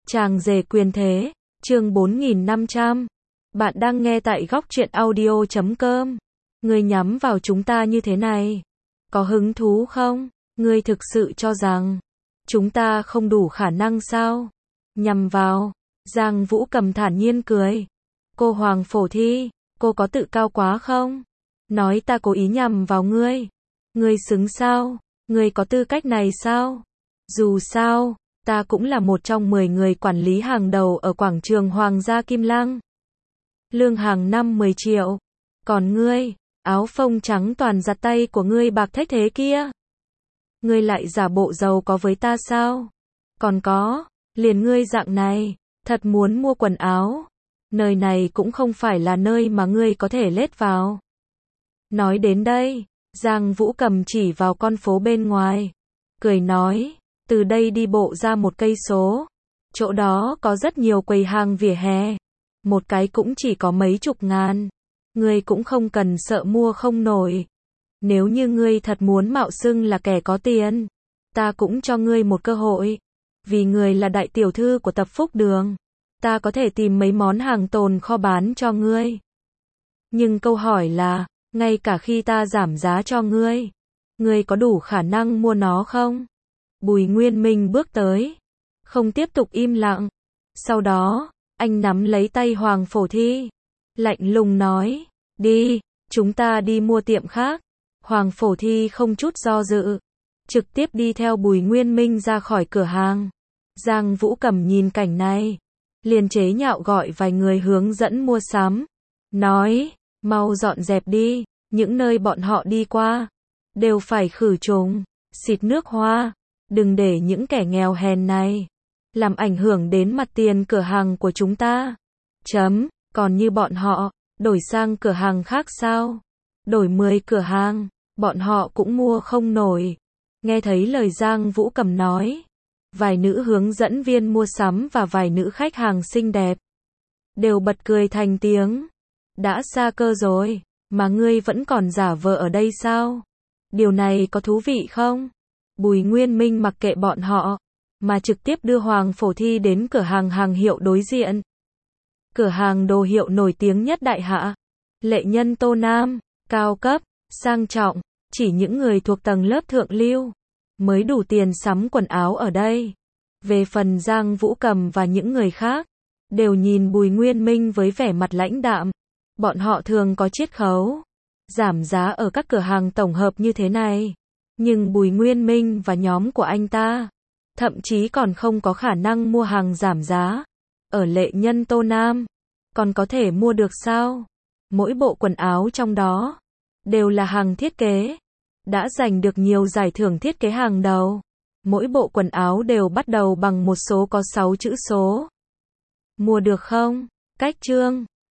Chàng rể quyền thế, chương 4500. Bạn đang nghe tại góc truyện audio.com. Ngươi nhắm vào chúng ta như thế này, có hứng thú không? Ngươi thực sự cho rằng chúng ta không đủ khả năng sao? Nhằm vào, Giang Vũ Cầm thản nhiên cười. Cô Hoàng Phổ Thi, cô có tự cao quá không? Nói ta cố ý nhằm vào ngươi. Ngươi xứng sao? Ngươi có tư cách này sao? Dù sao, ta cũng là một trong 10 người quản lý hàng đầu ở quảng trường Hoàng gia Kim Lăng. Lương hàng năm 10 triệu. Còn ngươi, áo phông trắng toàn giặt tay của ngươi bạc thách thế kia. Ngươi lại giả bộ giàu có với ta sao? Còn có, liền ngươi dạng này, thật muốn mua quần áo. Nơi này cũng không phải là nơi mà ngươi có thể lết vào. Nói đến đây, Giang Vũ Cầm chỉ vào con phố bên ngoài, cười nói, từ đây đi bộ ra 1 cây số. Chỗ đó có rất nhiều quầy hàng vỉa hè. Một cái cũng chỉ có mấy chục ngàn. Ngươi cũng không cần sợ mua không nổi. Nếu như ngươi thật muốn mạo xưng là kẻ có tiền, ta cũng cho ngươi một cơ hội. Vì ngươi là đại tiểu thư của Tập Phúc Đường, ta có thể tìm mấy món hàng tồn kho bán cho ngươi. Nhưng câu hỏi là, ngay cả khi ta giảm giá cho ngươi, ngươi có đủ khả năng mua nó không? Bùi Nguyên Minh bước tới, không tiếp tục im lặng. Sau đó, anh nắm lấy tay Hoàng Phổ Thi, lạnh lùng nói, đi, chúng ta đi mua tiệm khác. Hoàng Phổ Thi không chút do dự, trực tiếp đi theo Bùi Nguyên Minh ra khỏi cửa hàng. Giang Vũ Cầm nhìn cảnh này, liền chế nhạo gọi vài người hướng dẫn mua sắm, nói, mau dọn dẹp đi, những nơi bọn họ đi qua, đều phải khử trùng, xịt nước hoa, đừng để những kẻ nghèo hèn này làm ảnh hưởng đến mặt tiền cửa hàng của chúng ta. Còn như bọn họ, đổi sang cửa hàng khác sao? Đổi 10 cửa hàng, bọn họ cũng mua không nổi. Nghe thấy lời Giang Vũ Cầm nói, vài nữ hướng dẫn viên mua sắm và vài nữ khách hàng xinh đẹp đều bật cười thành tiếng. Đã xa cơ rồi, mà ngươi vẫn còn giả vờ ở đây sao? Điều này có thú vị không? Bùi Nguyên Minh mặc kệ bọn họ, mà trực tiếp đưa Hoàng Phổ Thi đến cửa hàng hàng hiệu đối diện. Cửa hàng đồ hiệu nổi tiếng nhất Đại Hạ, Lệ Nhân Tô Nam, cao cấp, sang trọng, chỉ những người thuộc tầng lớp thượng lưu mới đủ tiền sắm quần áo ở đây. Về phần Giang Vũ Cầm và những người khác, đều nhìn Bùi Nguyên Minh với vẻ mặt lãnh đạm. Bọn họ thường có chiết khấu giảm giá ở các cửa hàng tổng hợp như thế này, nhưng Bùi Nguyên Minh và nhóm của anh ta thậm chí còn không có khả năng mua hàng giảm giá. Ở Lệ Nhân Tô Nam, còn có thể mua được sao? Mỗi bộ quần áo trong đó đều là hàng thiết kế, đã giành được nhiều giải thưởng thiết kế hàng đầu. Mỗi bộ quần áo đều bắt đầu bằng một số có 6 chữ số. Mua được không? Cách chương